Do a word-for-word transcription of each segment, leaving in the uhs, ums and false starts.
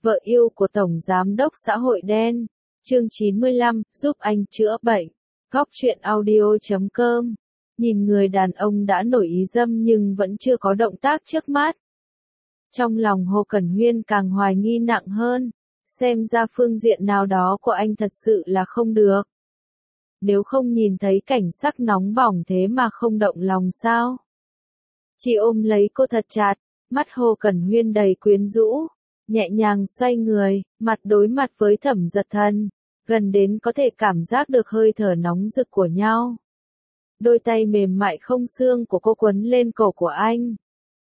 Vợ yêu của Tổng Giám đốc xã hội đen. Chương chín mươi lăm, giúp anh chữa bệnh. Góc truyện audio chấm com. Nhìn người đàn ông đã nổi ý dâm nhưng vẫn chưa có động tác trước mắt. Trong lòng Hồ Cẩn Huyên càng hoài nghi nặng hơn. Xem ra phương diện nào đó của anh thật sự là không được. Nếu không nhìn thấy cảnh sắc nóng bỏng thế mà không động lòng sao? Chị ôm lấy cô thật chặt, mắt Hồ Cẩn Huyên đầy quyến rũ. Nhẹ nhàng xoay người, mặt đối mặt với Thẩm Giật Thần, gần đến có thể cảm giác được hơi thở nóng rực của nhau. Đôi tay mềm mại không xương của cô quấn lên cổ của anh.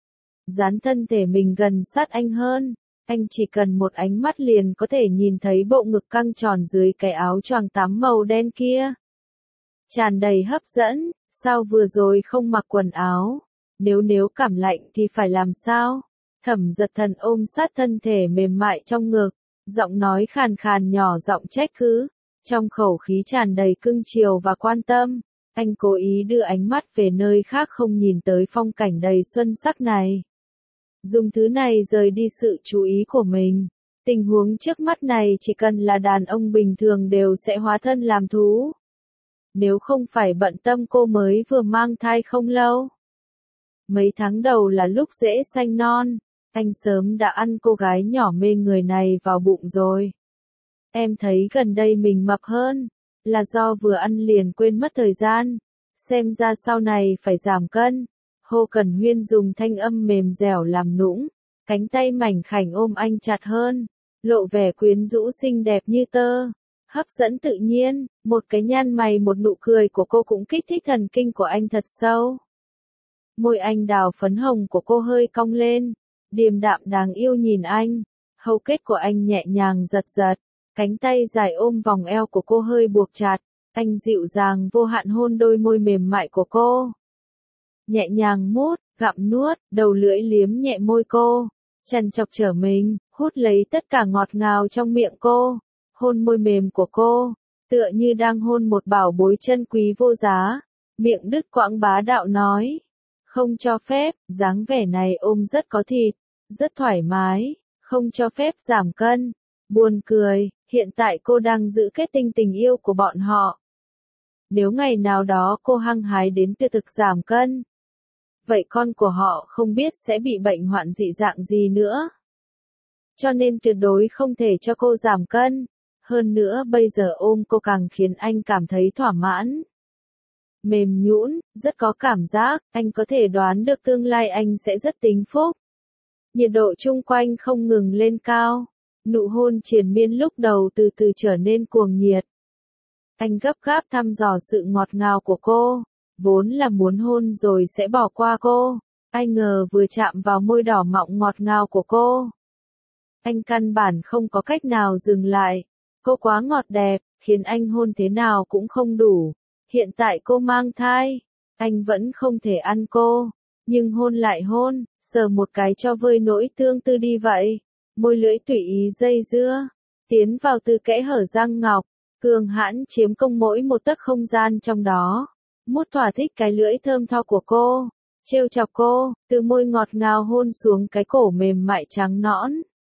Dán thân thể mình gần sát anh hơn, anh chỉ cần một ánh mắt liền có thể nhìn thấy bộ ngực căng tròn dưới cái áo choàng tắm màu đen kia. Tràn đầy hấp dẫn, sao vừa rồi không mặc quần áo, nếu nếu cảm lạnh thì phải làm sao? Thẩm Giật Thần ôm sát thân thể mềm mại trong ngực, giọng nói khàn khàn nhỏ giọng trách cứ, trong khẩu khí tràn đầy cưng chiều và quan tâm. Anh cố ý đưa ánh mắt về nơi khác không nhìn tới phong cảnh đầy xuân sắc này. Dùng thứ này rời đi sự chú ý của mình. Tình huống trước mắt này chỉ cần là đàn ông bình thường đều sẽ hóa thân làm thú. Nếu không phải bận tâm cô mới vừa mang thai không lâu. Mấy tháng đầu là lúc dễ sanh non. Anh sớm đã ăn cô gái nhỏ mê người này vào bụng rồi. Em thấy gần đây mình mập hơn, là do vừa ăn liền quên mất thời gian. Xem ra sau này phải giảm cân. Hồ Cẩn Huyên dùng thanh âm mềm dẻo làm nũng, cánh tay mảnh khảnh ôm anh chặt hơn, lộ vẻ quyến rũ xinh đẹp như tơ, hấp dẫn tự nhiên, một cái nhăn mày một nụ cười của cô cũng kích thích thần kinh của anh thật sâu. Môi anh đào phấn hồng của cô hơi cong lên. Điềm đạm đáng yêu nhìn anh, hầu kết của anh nhẹ nhàng giật giật, cánh tay dài ôm vòng eo của cô hơi buộc chặt, anh dịu dàng vô hạn hôn đôi môi mềm mại của cô. Nhẹ nhàng mút, gặm nuốt, đầu lưỡi liếm nhẹ môi cô, chằn chọc trở mình, hút lấy tất cả ngọt ngào trong miệng cô, hôn môi mềm của cô, tựa như đang hôn một bảo bối chân quý vô giá, miệng đứt quãng bá đạo nói. Không cho phép, dáng vẻ này ôm rất có thịt, rất thoải mái, không cho phép giảm cân. Buồn cười, hiện tại cô đang giữ kết tinh tình yêu của bọn họ. Nếu ngày nào đó cô hăng hái đến tiêu thực giảm cân, vậy con của họ không biết sẽ bị bệnh hoạn dị dạng gì nữa. Cho nên tuyệt đối không thể cho cô giảm cân. Hơn nữa bây giờ ôm cô càng khiến anh cảm thấy thỏa mãn. Mềm nhũn, rất có cảm giác, anh có thể đoán được tương lai anh sẽ rất tính phúc. Nhiệt độ chung quanh không ngừng lên cao, nụ hôn triền miên lúc đầu từ từ trở nên cuồng nhiệt. Anh gấp gáp thăm dò sự ngọt ngào của cô, vốn là muốn hôn rồi sẽ bỏ qua cô, ai ngờ vừa chạm vào môi đỏ mọng ngọt ngào của cô. Anh căn bản không có cách nào dừng lại, cô quá ngọt đẹp, khiến anh hôn thế nào cũng không đủ. Hiện tại cô mang thai, anh vẫn không thể ăn cô, nhưng hôn lại hôn, sờ một cái cho vơi nỗi tương tư đi vậy. Môi lưỡi tùy ý dây dưa, tiến vào từ kẽ hở răng ngọc, cường hãn chiếm công mỗi một tấc không gian trong đó. Mút thỏa thích cái lưỡi thơm tho của cô, trêu chọc cô, từ môi ngọt ngào hôn xuống cái cổ mềm mại trắng nõn.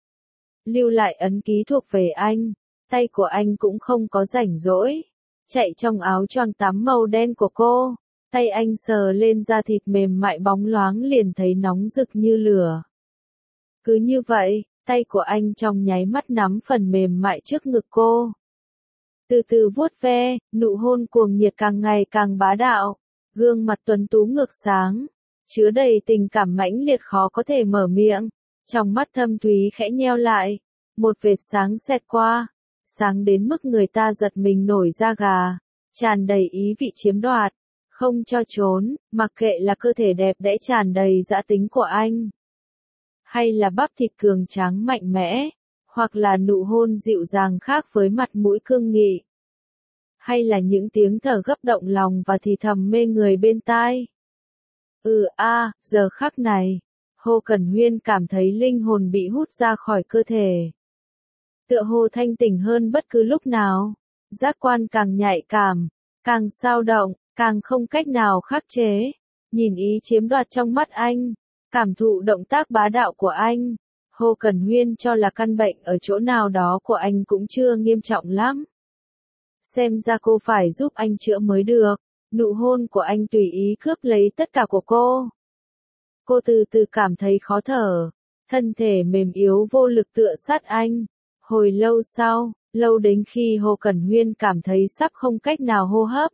Lưu lại ấn ký thuộc về anh, tay của anh cũng không có rảnh rỗi. Chạy trong áo choàng tắm màu đen của cô, tay anh sờ lên da thịt mềm mại bóng loáng liền thấy nóng rực như lửa. Cứ như vậy, tay của anh trong nháy mắt nắm phần mềm mại trước ngực cô. Từ từ vuốt ve, nụ hôn cuồng nhiệt càng ngày càng bá đạo, gương mặt tuấn tú ngược sáng, chứa đầy tình cảm mãnh liệt khó có thể mở miệng, trong mắt thâm thúy khẽ nheo lại, một vệt sáng xẹt qua. Sáng đến mức người ta giật mình nổi da gà, tràn đầy ý vị chiếm đoạt, không cho trốn, mặc kệ là cơ thể đẹp đẽ tràn đầy dã tính của anh, hay là bắp thịt cường tráng mạnh mẽ, hoặc là nụ hôn dịu dàng khác với mặt mũi cương nghị, hay là những tiếng thở gấp động lòng và thì thầm mê người bên tai. Ừ a, à, giờ khắc này, Hồ Cẩn Huyên cảm thấy linh hồn bị hút ra khỏi cơ thể. Tựa hồ thanh tỉnh hơn bất cứ lúc nào, giác quan càng nhạy cảm, càng sao động, càng không cách nào khắc chế. Nhìn ý chiếm đoạt trong mắt anh, cảm thụ động tác bá đạo của anh, Hồ Cẩn Huyên cho là căn bệnh ở chỗ nào đó của anh cũng chưa nghiêm trọng lắm. Xem ra cô phải giúp anh chữa mới được. Nụ hôn của anh tùy ý cướp lấy tất cả của cô. Cô từ từ cảm thấy khó thở, thân thể mềm yếu vô lực tựa sát anh. Hồi lâu sau, lâu đến khi Hồ Cẩn Huyên cảm thấy sắp không cách nào hô hấp.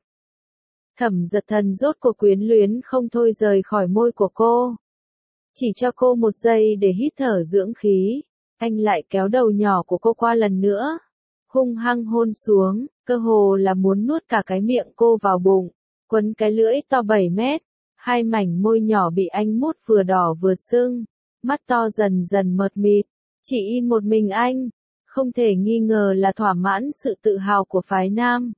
Thẩm Giật Thần rốt cuộc quyến luyến không thôi rời khỏi môi của cô. Chỉ cho cô một giây để hít thở dưỡng khí, anh lại kéo đầu nhỏ của cô qua lần nữa. Hung hăng hôn xuống, cơ hồ là muốn nuốt cả cái miệng cô vào bụng, quấn cái lưỡi to bảy mét. Hai mảnh môi nhỏ bị anh mút vừa đỏ vừa sưng, mắt to dần dần mờ mịt, chỉ in một mình anh, không thể nghi ngờ là thỏa mãn sự tự hào của phái nam.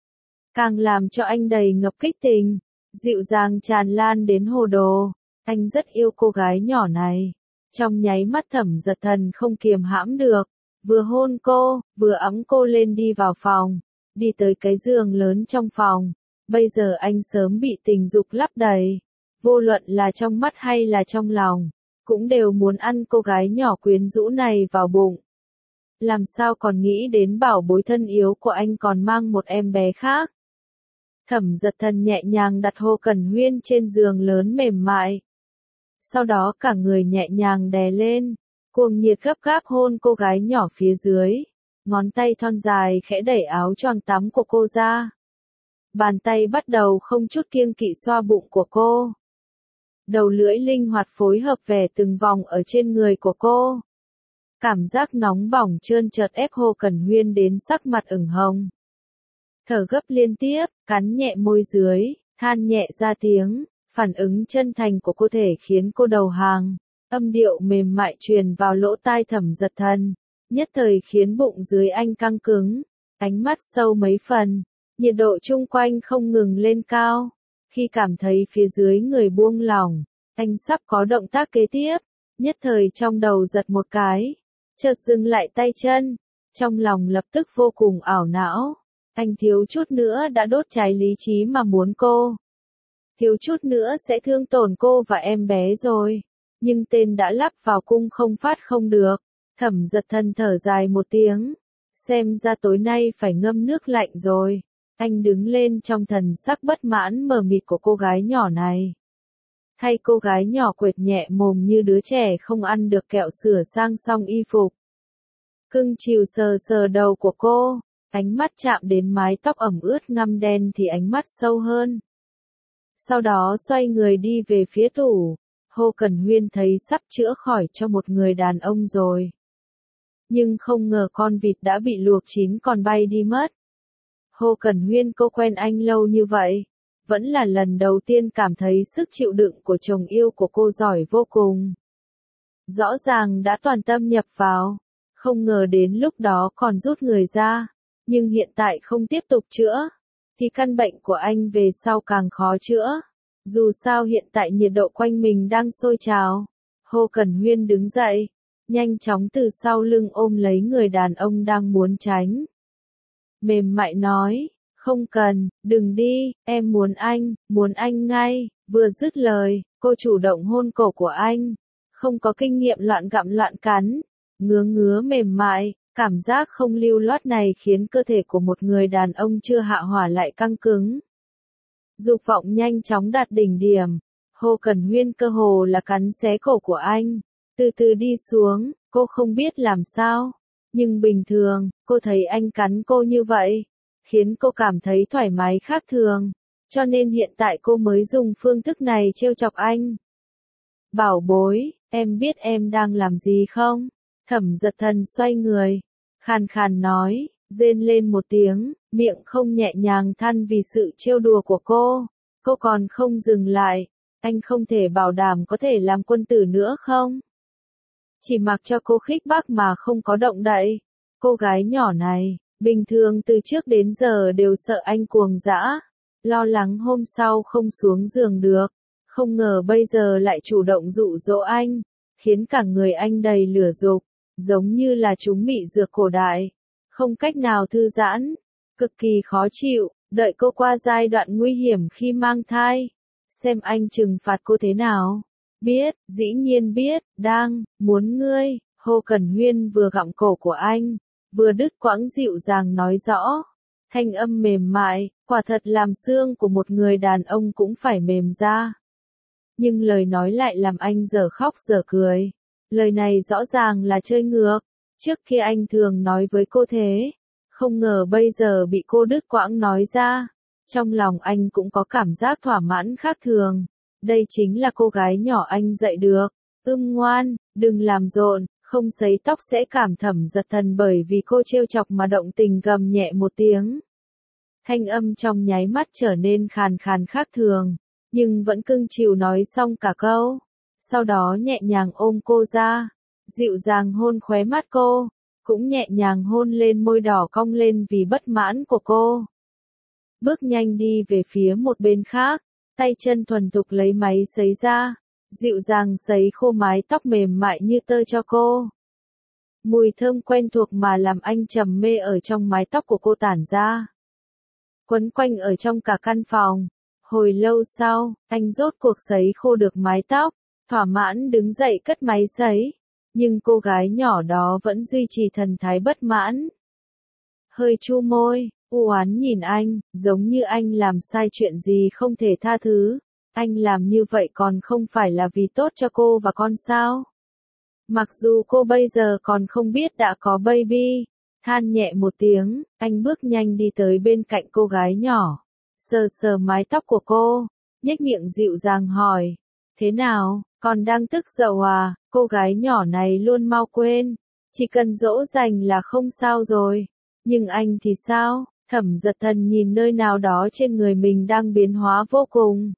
Càng làm cho anh đầy ngập kích tình, dịu dàng tràn lan đến hồ đồ, anh rất yêu cô gái nhỏ này. Trong nháy mắt Thẩm Giật Thần không kiềm hãm được, vừa hôn cô, vừa ẵm cô lên đi vào phòng, đi tới cái giường lớn trong phòng. Bây giờ anh sớm bị tình dục lấp đầy, vô luận là trong mắt hay là trong lòng, cũng đều muốn ăn cô gái nhỏ quyến rũ này vào bụng. Làm sao còn nghĩ đến bảo bối thân yếu của anh còn mang một em bé khác. Thẩm Giật Thần nhẹ nhàng đặt Hồ Cẩn Huyên trên giường lớn mềm mại. Sau đó cả người nhẹ nhàng đè lên, cuồng nhiệt gấp gáp hôn cô gái nhỏ phía dưới. Ngón tay thon dài khẽ đẩy áo choàng tắm của cô ra. Bàn tay bắt đầu không chút kiêng kỵ xoa bụng của cô. Đầu lưỡi linh hoạt phối hợp vẽ từng vòng ở trên người của cô. Cảm giác nóng bỏng trơn trượt ép Hồ Cẩn Huyên đến sắc mặt ửng hồng. Thở gấp liên tiếp, cắn nhẹ môi dưới, than nhẹ ra tiếng, phản ứng chân thành của cô thể khiến cô đầu hàng. Âm điệu mềm mại truyền vào lỗ tai Thẩm Giật Thần, nhất thời khiến bụng dưới anh căng cứng, ánh mắt sâu mấy phần. Nhiệt độ chung quanh không ngừng lên cao. Khi cảm thấy phía dưới người buông lỏng, anh sắp có động tác kế tiếp, nhất thời trong đầu giật một cái, chợt dừng lại tay chân, trong lòng lập tức vô cùng ảo não. Anh thiếu chút nữa đã đốt cháy lý trí mà muốn cô. Thiếu chút nữa sẽ thương tổn cô và em bé rồi. Nhưng tên đã lắp vào cung không phát không được. Thẩm Giật Thần thở dài một tiếng. Xem ra tối nay phải ngâm nước lạnh rồi. Anh đứng lên trong thần sắc bất mãn mờ mịt của cô gái nhỏ này. Thay cô gái nhỏ quệt nhẹ mồm như đứa trẻ không ăn được kẹo sửa sang xong y phục. Cưng chiều sờ sờ đầu của cô, ánh mắt chạm đến mái tóc ẩm ướt ngăm đen thì ánh mắt sâu hơn. Sau đó xoay người đi về phía tủ. Hồ Cẩn Huyên thấy sắp chữa khỏi cho một người đàn ông rồi. Nhưng không ngờ con vịt đã bị luộc chín còn bay đi mất. Hồ Cẩn Huyên cô quen anh lâu như vậy, vẫn là lần đầu tiên cảm thấy sức chịu đựng của chồng yêu của cô giỏi vô cùng. Rõ ràng đã toàn tâm nhập vào, không ngờ đến lúc đó còn rút người ra, nhưng hiện tại không tiếp tục chữa, thì căn bệnh của anh về sau càng khó chữa. Dù sao hiện tại nhiệt độ quanh mình đang sôi trào. Hồ Cẩn Huyên đứng dậy, nhanh chóng từ sau lưng ôm lấy người đàn ông đang muốn tránh. Mềm mại nói, không cần, đừng đi, em muốn anh, muốn anh ngay. Vừa dứt lời, cô chủ động hôn cổ của anh, không có kinh nghiệm loạn gặm loạn cắn, ngứa ngứa mềm mại, cảm giác không lưu loát này khiến cơ thể của một người đàn ông chưa hạ hỏa lại căng cứng. Dục vọng nhanh chóng đạt đỉnh điểm, Hồ Cẩn Huyên cơ hồ là cắn xé cổ của anh, từ từ đi xuống, cô không biết làm sao. Nhưng bình thường, cô thấy anh cắn cô như vậy, khiến cô cảm thấy thoải mái khác thường, cho nên hiện tại cô mới dùng phương thức này trêu chọc anh. Bảo bối, em biết em đang làm gì không? Thẩm Giật Thần xoay người, khàn khàn nói, rên lên một tiếng, miệng không nhẹ nhàng than vì sự trêu đùa của cô. Cô còn không dừng lại, anh không thể bảo đảm có thể làm quân tử nữa không? Chỉ mặc cho cô khích bác mà không có động đậy. Cô gái nhỏ này, bình thường từ trước đến giờ đều sợ anh cuồng dã, lo lắng hôm sau không xuống giường được, không ngờ bây giờ lại chủ động dụ dỗ anh, khiến cả người anh đầy lửa dục, giống như là chúng mị dược cổ đại, không cách nào thư giãn, cực kỳ khó chịu, đợi cô qua giai đoạn nguy hiểm khi mang thai, xem anh trừng phạt cô thế nào. Biết, dĩ nhiên biết, đang, muốn ngươi. Hồ Cẩn Huyên vừa gặm cổ của anh, vừa đứt quãng dịu dàng nói rõ. Thanh âm mềm mại, quả thật làm xương của một người đàn ông cũng phải mềm ra. Nhưng lời nói lại làm anh dở khóc dở cười. Lời này rõ ràng là chơi ngược. Trước kia anh thường nói với cô thế. Không ngờ bây giờ bị cô đứt quãng nói ra. Trong lòng anh cũng có cảm giác thỏa mãn khác thường. Đây chính là cô gái nhỏ anh dạy được. Ưm ngoan, đừng làm rộn, không sấy tóc sẽ cảm thẩm giật thần bởi vì cô trêu chọc mà động tình gầm nhẹ một tiếng. Thanh âm trong nháy mắt trở nên khàn khàn khác thường, nhưng vẫn cưng chiều nói xong cả câu. Sau đó nhẹ nhàng ôm cô ra, dịu dàng hôn khóe mắt cô, cũng nhẹ nhàng hôn lên môi đỏ cong lên vì bất mãn của cô. Bước nhanh đi về phía một bên khác, tay chân thuần thục lấy máy sấy ra, dịu dàng sấy khô mái tóc mềm mại như tơ cho cô. Mùi thơm quen thuộc mà làm anh trầm mê ở trong mái tóc của cô tản ra. Quấn quanh ở trong cả căn phòng. Hồi lâu sau, anh rốt cuộc sấy khô được mái tóc, thỏa mãn đứng dậy cất máy sấy. Nhưng cô gái nhỏ đó vẫn duy trì thần thái bất mãn. Hơi chu môi, u oán nhìn anh, giống như anh làm sai chuyện gì không thể tha thứ. Anh làm như vậy còn không phải là vì tốt cho cô và con sao? Mặc dù cô bây giờ còn không biết đã có baby. Than nhẹ một tiếng, anh bước nhanh đi tới bên cạnh cô gái nhỏ. Sờ sờ mái tóc của cô, nhếch miệng dịu dàng hỏi. Thế nào, còn đang tức giận à? Cô gái nhỏ này luôn mau quên. Chỉ cần dỗ dành là không sao rồi. Nhưng anh thì sao? Thẩm Giật Thần nhìn nơi nào đó trên người mình đang biến hóa vô cùng.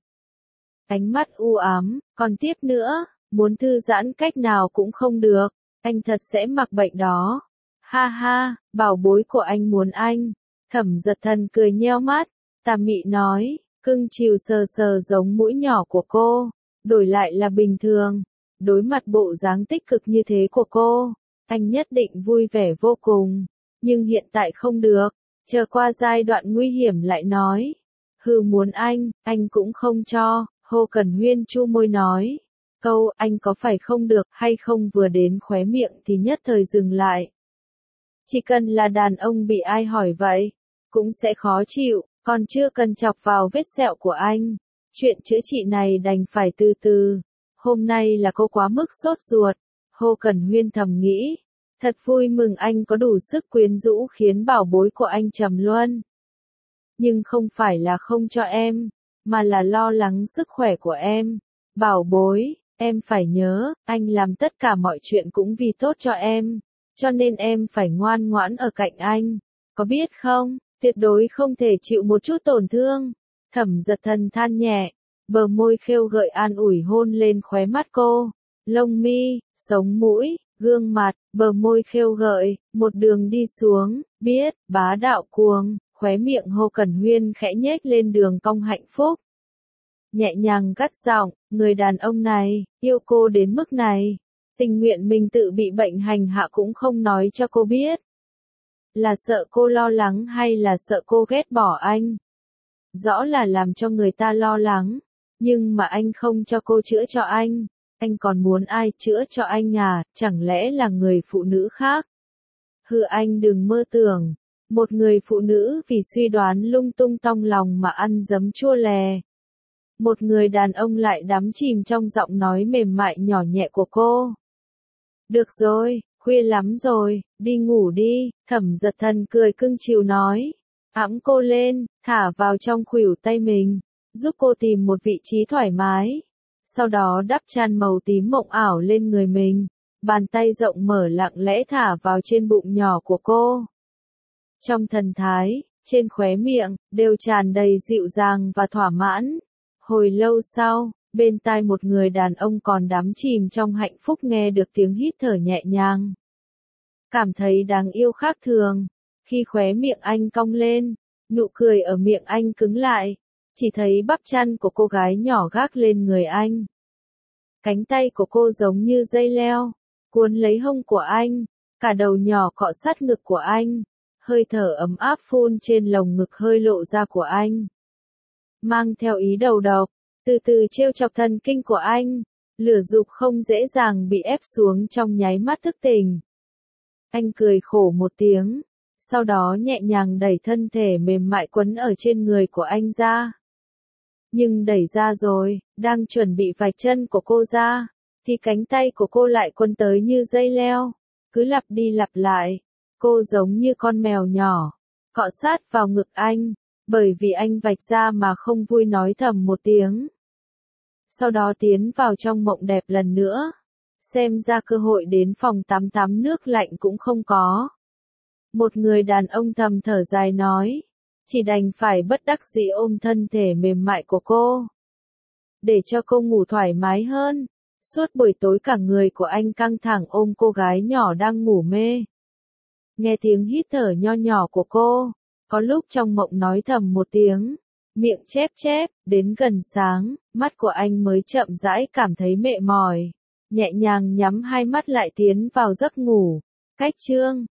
Ánh mắt u ám, còn tiếp nữa, muốn thư giãn cách nào cũng không được. Anh thật sẽ mặc bệnh đó. Ha ha, bảo bối của anh muốn anh. Thẩm Giật Thần cười nheo mắt, tà mị nói, cưng chiều sờ sờ giống mũi nhỏ của cô, đổi lại là bình thường. Đối mặt bộ dáng tích cực như thế của cô, anh nhất định vui vẻ vô cùng. Nhưng hiện tại không được, chờ qua giai đoạn nguy hiểm lại nói. Hừ muốn anh, anh cũng không cho. Hồ Cẩn Huyên chu môi nói. Câu anh có phải không được hay không vừa đến khóe miệng thì nhất thời dừng lại. Chỉ cần là đàn ông bị ai hỏi vậy, cũng sẽ khó chịu, còn chưa cần chọc vào vết sẹo của anh. Chuyện chữa trị này đành phải từ từ. Hôm nay là cô quá mức sốt ruột. Hồ Cẩn Huyên thầm nghĩ. Thật vui mừng anh có đủ sức quyến rũ khiến bảo bối của anh trầm luân. Nhưng không phải là không cho em, mà là lo lắng sức khỏe của em. Bảo bối, em phải nhớ, anh làm tất cả mọi chuyện cũng vì tốt cho em. Cho nên em phải ngoan ngoãn ở cạnh anh. Có biết không, tuyệt đối không thể chịu một chút tổn thương. Thẩm Giật Thần than nhẹ, bờ môi khêu gợi an ủi hôn lên khóe mắt cô. Lông mi, sống mũi, gương mặt, bờ môi khêu gợi, một đường đi xuống, biết, bá đạo cuồng, khóe miệng Hồ Cẩn Huyên khẽ nhếch lên đường cong hạnh phúc. Nhẹ nhàng gắt giọng, người đàn ông này, yêu cô đến mức này. Tình nguyện mình tự bị bệnh hành hạ cũng không nói cho cô biết. Là sợ cô lo lắng hay là sợ cô ghét bỏ anh? Rõ là làm cho người ta lo lắng. Nhưng mà anh không cho cô chữa cho anh. Anh còn muốn ai chữa cho anh à, chẳng lẽ là người phụ nữ khác? Hừ anh đừng mơ tưởng. Một người phụ nữ vì suy đoán lung tung tong lòng mà ăn giấm chua lè. Một người đàn ông lại đắm chìm trong giọng nói mềm mại nhỏ nhẹ của cô. Được rồi, khuya lắm rồi, đi ngủ đi, Thẩm Giật Thần cười cưng chiều nói. Ẵm cô lên, thả vào trong khuỷu tay mình, giúp cô tìm một vị trí thoải mái. Sau đó đắp chăn màu tím mộng ảo lên người mình, bàn tay rộng mở lặng lẽ thả vào trên bụng nhỏ của cô. Trong thần thái, trên khóe miệng, đều tràn đầy dịu dàng và thỏa mãn. Hồi lâu sau, bên tai một người đàn ông còn đắm chìm trong hạnh phúc nghe được tiếng hít thở nhẹ nhàng. Cảm thấy đáng yêu khác thường, khi khóe miệng anh cong lên, nụ cười ở miệng anh cứng lại, chỉ thấy bắp chân của cô gái nhỏ gác lên người anh. Cánh tay của cô giống như dây leo, cuốn lấy hông của anh, cả đầu nhỏ cọ sát ngực của anh, hơi thở ấm áp phun trên lồng ngực hơi lộ ra của anh. Mang theo ý đầu độc, từ từ trêu chọc thần kinh của anh, Lửa dục không dễ dàng bị ép xuống trong nháy mắt thức tỉnh. Anh cười khổ một tiếng, sau đó nhẹ nhàng đẩy thân thể mềm mại quấn ở trên người của anh ra. Nhưng đẩy ra rồi, đang chuẩn bị vạch chân của cô ra, thì cánh tay của cô lại quấn tới như dây leo, cứ lặp đi lặp lại. Cô giống như con mèo nhỏ, cọ sát vào ngực anh, bởi vì anh vạch ra mà không vui nói thầm một tiếng. Sau đó tiến vào trong mộng đẹp lần nữa. Xem ra cơ hội đến phòng tắm tắm nước lạnh cũng không có. Một người đàn ông thầm thở dài nói, chỉ đành phải bất đắc dĩ ôm thân thể mềm mại của cô, để cho cô ngủ thoải mái hơn. Suốt buổi tối cả người của anh căng thẳng ôm cô gái nhỏ đang ngủ mê. Nghe tiếng hít thở nho nhỏ của cô, có lúc trong mộng nói thầm một tiếng, miệng chép chép, đến gần sáng, mắt của anh mới chậm rãi cảm thấy mệt mỏi, nhẹ nhàng nhắm hai mắt lại tiến vào giấc ngủ. Cách chương